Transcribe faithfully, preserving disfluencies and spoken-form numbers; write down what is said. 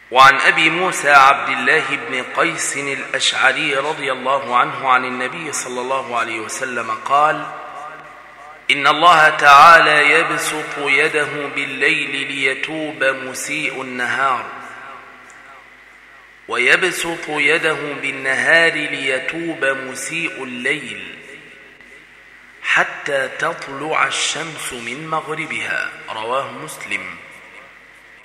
وعن أبي موسى عبد الله بن قيس الأشعري رضي الله عنه عن النبي صلى الله عليه وسلم قال: إن الله تعالى يبسط يده بالليل ليتوب مسيء النهار، ويبسط يده بالنهار ليتوب مسيء الليل، حتى تطلع الشمس من مغربها. رواه مسلم.